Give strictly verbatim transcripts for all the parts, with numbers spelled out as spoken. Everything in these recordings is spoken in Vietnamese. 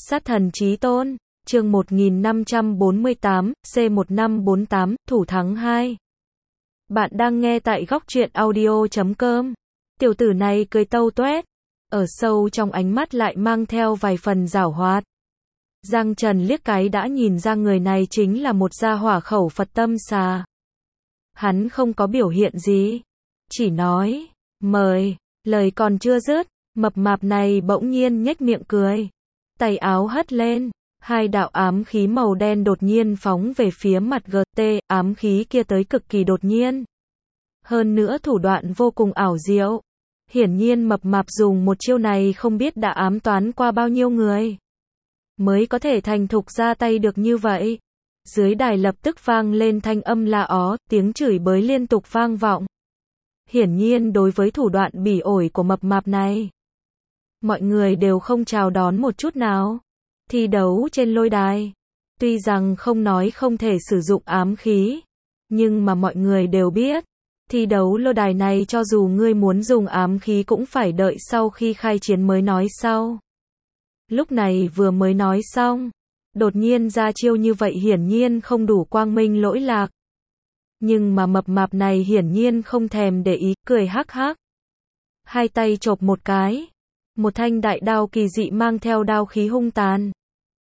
Sát thần chí tôn, chương một nghìn năm trăm bốn mươi tám, C một năm bốn tám, thủ thắng hai. Bạn đang nghe tại góc truyện audio chấm com. Tiểu tử này cười tâu tuét, ở sâu trong ánh mắt lại mang theo vài phần giảo hoạt. Giang Trần liếc cái đã nhìn ra người này chính là một gia hỏa khẩu Phật tâm xà. Hắn không có biểu hiện gì, chỉ nói, mời, lời còn chưa dứt, mập mạp này bỗng nhiên nhếch miệng cười. Tay áo hất lên, hai đạo ám khí màu đen đột nhiên phóng về phía mặt giê tê, ám khí kia tới cực kỳ đột nhiên. Hơn nữa thủ đoạn vô cùng ảo diệu. Hiển nhiên mập mạp dùng một chiêu này không biết đã ám toán qua bao nhiêu người, mới có thể thành thục ra tay được như vậy. Dưới đài lập tức vang lên thanh âm la ó, tiếng chửi bới liên tục vang vọng. Hiển nhiên đối với thủ đoạn bỉ ổi của mập mạp này, mọi người đều không chào đón một chút nào. Thi đấu trên lôi đài, tuy rằng không nói không thể sử dụng ám khí, nhưng mà mọi người đều biết, thi đấu lôi đài này cho dù ngươi muốn dùng ám khí cũng phải đợi sau khi khai chiến mới nói sau. Lúc này vừa mới nói xong, đột nhiên ra chiêu như vậy hiển nhiên không đủ quang minh lỗi lạc. Nhưng mà mập mạp này hiển nhiên không thèm để ý, cười hắc hắc. Hai tay chộp một cái, một thanh đại đao kỳ dị mang theo đao khí hung tàn,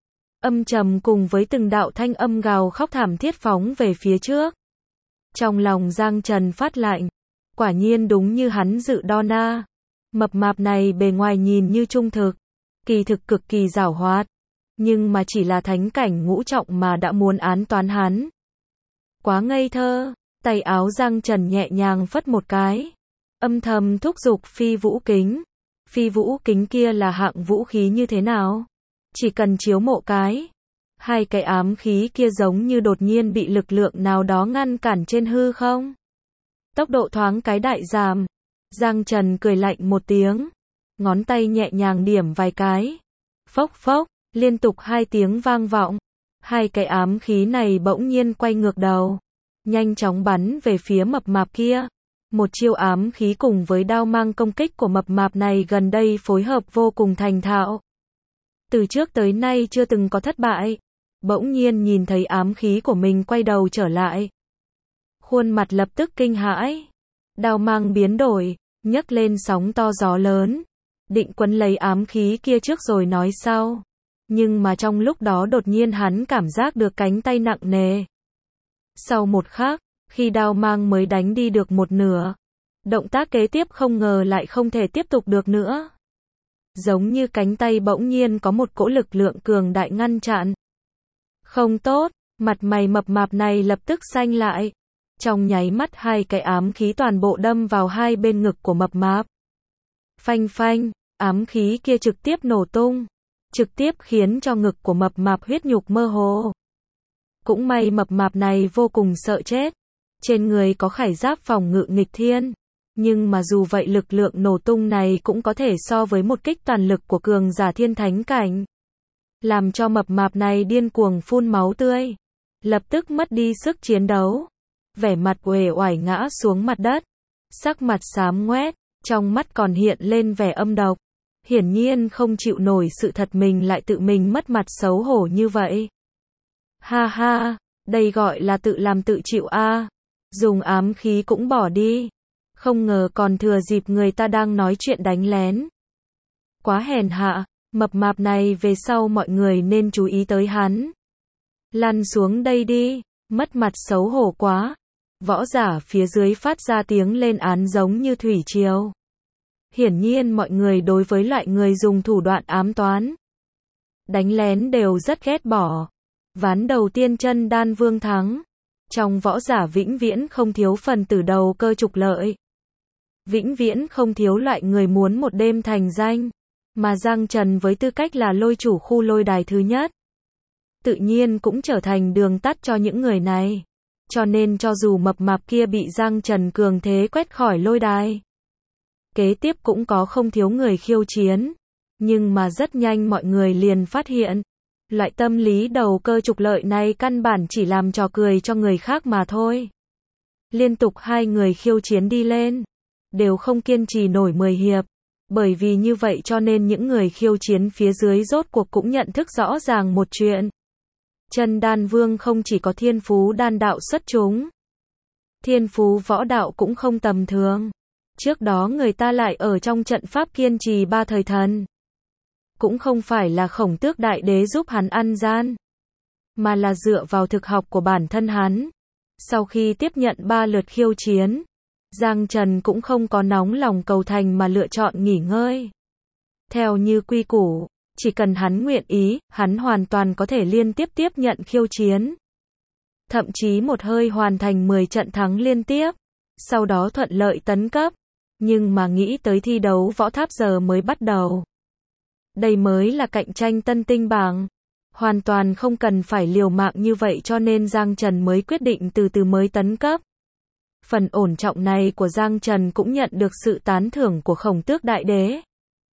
âm trầm cùng với từng đạo thanh âm gào khóc thảm thiết phóng về phía trước. Trong lòng Giang Trần phát lạnh, quả nhiên đúng như hắn dự đo na. Mập mạp này bề ngoài nhìn như trung thực, kỳ thực cực kỳ giảo hoạt, nhưng mà chỉ là thánh cảnh ngũ trọng mà đã muốn án toán hắn. Quá ngây thơ, tay áo Giang Trần nhẹ nhàng phất một cái, âm thầm thúc giục phi vũ kính. Phi vũ kính kia là hạng vũ khí như thế nào? Chỉ cần chiếu mộ cái, hai cái ám khí kia giống như đột nhiên bị lực lượng nào đó ngăn cản trên hư không. Tốc độ thoáng cái đại giảm. Giang Trần cười lạnh một tiếng, ngón tay nhẹ nhàng điểm vài cái. Phốc phốc, liên tục hai tiếng vang vọng. Hai cái ám khí này bỗng nhiên quay ngược đầu, nhanh chóng bắn về phía mập mạp kia. Một chiêu ám khí cùng với đao mang công kích của mập mạp này gần đây phối hợp vô cùng thành thạo. Từ trước tới nay chưa từng có thất bại. Bỗng nhiên nhìn thấy ám khí của mình quay đầu trở lại, khuôn mặt lập tức kinh hãi. Đao mang biến đổi, nhấc lên sóng to gió lớn, định quấn lấy ám khí kia trước rồi nói sau. Nhưng mà trong lúc đó đột nhiên hắn cảm giác được cánh tay nặng nề. Sau một khắc, khi đao mang mới đánh đi được một nửa, động tác kế tiếp không ngờ lại không thể tiếp tục được nữa. Giống như cánh tay bỗng nhiên có một cỗ lực lượng cường đại ngăn chặn. Không tốt, mặt mày mập mạp này lập tức xanh lại. Trong nháy mắt hai cái ám khí toàn bộ đâm vào hai bên ngực của mập mạp. Phanh phanh, ám khí kia trực tiếp nổ tung, trực tiếp khiến cho ngực của mập mạp huyết nhục mơ hồ. Cũng may mập mạp này vô cùng sợ chết. Trên người có khải giáp phòng ngự nghịch thiên. Nhưng mà dù vậy lực lượng nổ tung này cũng có thể so với một kích toàn lực của cường giả thiên thánh cảnh. Làm cho mập mạp này điên cuồng phun máu tươi. Lập tức mất đi sức chiến đấu. Vẻ mặt uể oải ngã xuống mặt đất. Sắc mặt xám ngoét, trong mắt còn hiện lên vẻ âm độc. Hiển nhiên không chịu nổi sự thật mình lại tự mình mất mặt xấu hổ như vậy. Ha ha, đây gọi là tự làm tự chịu a. Dùng ám khí cũng bỏ đi. Không ngờ còn thừa dịp người ta đang nói chuyện đánh lén. Quá hèn hạ, mập mạp này về sau mọi người nên chú ý tới hắn. Lăn xuống đây đi, mất mặt xấu hổ quá. Võ giả phía dưới phát ra tiếng lên án giống như thủy triều. Hiển nhiên mọi người đối với loại người dùng thủ đoạn ám toán, đánh lén đều rất ghét bỏ. Ván đầu tiên chân đan vương thắng. Trong võ giả vĩnh viễn không thiếu phần tử đầu cơ trục lợi. Vĩnh viễn không thiếu loại người muốn một đêm thành danh. Mà Giang Trần với tư cách là lôi chủ khu lôi đài thứ nhất, tự nhiên cũng trở thành đường tắt cho những người này. Cho nên cho dù mập mạp kia bị Giang Trần cường thế quét khỏi lôi đài, kế tiếp cũng có không thiếu người khiêu chiến. Nhưng mà rất nhanh mọi người liền phát hiện, loại tâm lý đầu cơ trục lợi này căn bản chỉ làm trò cười cho người khác mà thôi. Liên tục hai người khiêu chiến đi lên, đều không kiên trì nổi mười hiệp. Bởi vì như vậy cho nên những người khiêu chiến phía dưới rốt cuộc cũng nhận thức rõ ràng một chuyện. Chân Đan Vương không chỉ có thiên phú đan đạo xuất chúng, thiên phú võ đạo cũng không tầm thường. Trước đó người ta lại ở trong trận pháp kiên trì ba thời thần. Cũng không phải là Khổng Tước Đại Đế giúp hắn ăn gian, mà là dựa vào thực học của bản thân hắn. Sau khi tiếp nhận ba lượt khiêu chiến, Giang Trần cũng không có nóng lòng cầu thành mà lựa chọn nghỉ ngơi. Theo như quy củ, chỉ cần hắn nguyện ý, hắn hoàn toàn có thể liên tiếp tiếp nhận khiêu chiến. Thậm chí một hơi hoàn thành mười trận thắng liên tiếp, sau đó thuận lợi tấn cấp. Nhưng mà nghĩ tới thi đấu võ tháp giờ mới bắt đầu. Đây mới là cạnh tranh tân tinh bảng. Hoàn toàn không cần phải liều mạng như vậy cho nên Giang Trần mới quyết định từ từ mới tấn cấp. Phần ổn trọng này của Giang Trần cũng nhận được sự tán thưởng của Khổng Tước Đại Đế.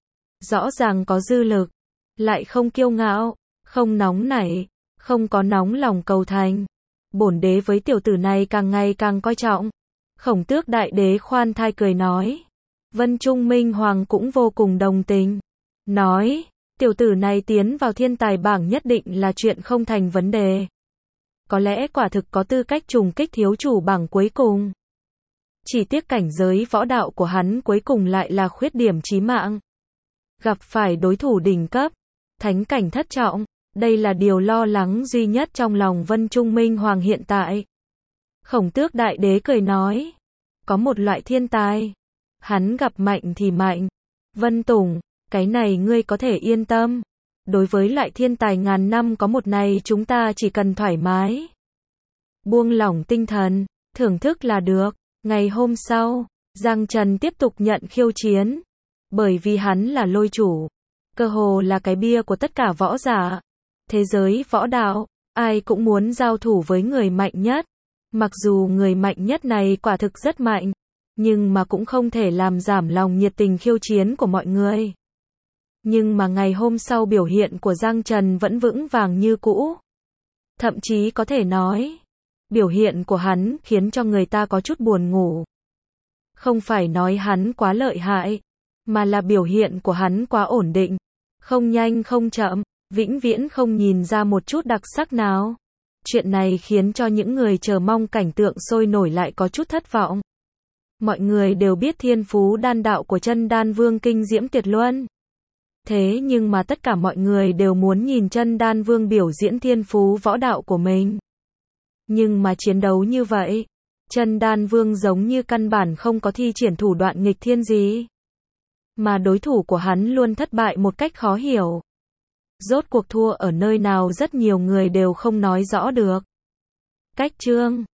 Rõ ràng có dư lực, lại không kiêu ngạo, không nóng nảy, không có nóng lòng cầu thành. Bổn đế với tiểu tử này càng ngày càng coi trọng. Khổng Tước Đại Đế khoan thai cười nói. Vân Trung Minh Hoàng cũng vô cùng đồng tình. Nói, tiểu tử này tiến vào thiên tài bảng nhất định là chuyện không thành vấn đề. Có lẽ quả thực có tư cách trùng kích thiếu chủ bảng cuối cùng. Chỉ tiếc cảnh giới võ đạo của hắn cuối cùng lại là khuyết điểm chí mạng. Gặp phải đối thủ đỉnh cấp, thánh cảnh thất trọng, đây là điều lo lắng duy nhất trong lòng Vân Trung Minh Hoàng hiện tại. Khổng Tước Đại Đế cười nói, có một loại thiên tài, hắn gặp mạnh thì mạnh. Vân Tùng, cái này ngươi có thể yên tâm. Đối với loại thiên tài ngàn năm có một này chúng ta chỉ cần thoải mái, buông lỏng tinh thần, thưởng thức là được. Ngày hôm sau, Giang Trần tiếp tục nhận khiêu chiến. Bởi vì hắn là lôi chủ, cơ hồ là cái bia của tất cả võ giả. Thế giới võ đạo, ai cũng muốn giao thủ với người mạnh nhất. Mặc dù người mạnh nhất này quả thực rất mạnh, nhưng mà cũng không thể làm giảm lòng nhiệt tình khiêu chiến của mọi người. Nhưng mà ngày hôm sau biểu hiện của Giang Trần vẫn vững vàng như cũ. Thậm chí có thể nói, biểu hiện của hắn khiến cho người ta có chút buồn ngủ. Không phải nói hắn quá lợi hại, mà là biểu hiện của hắn quá ổn định. Không nhanh không chậm, vĩnh viễn không nhìn ra một chút đặc sắc nào. Chuyện này khiến cho những người chờ mong cảnh tượng sôi nổi lại có chút thất vọng. Mọi người đều biết thiên phú đan đạo của Chân Đan Vương kinh diễm tuyệt luân. Thế nhưng mà tất cả mọi người đều muốn nhìn Chân Đan Vương biểu diễn thiên phú võ đạo của mình. Nhưng mà chiến đấu như vậy, Chân Đan Vương giống như căn bản không có thi triển thủ đoạn nghịch thiên gì. Mà đối thủ của hắn luôn thất bại một cách khó hiểu. Rốt cuộc thua ở nơi nào rất nhiều người đều không nói rõ được. Cách chương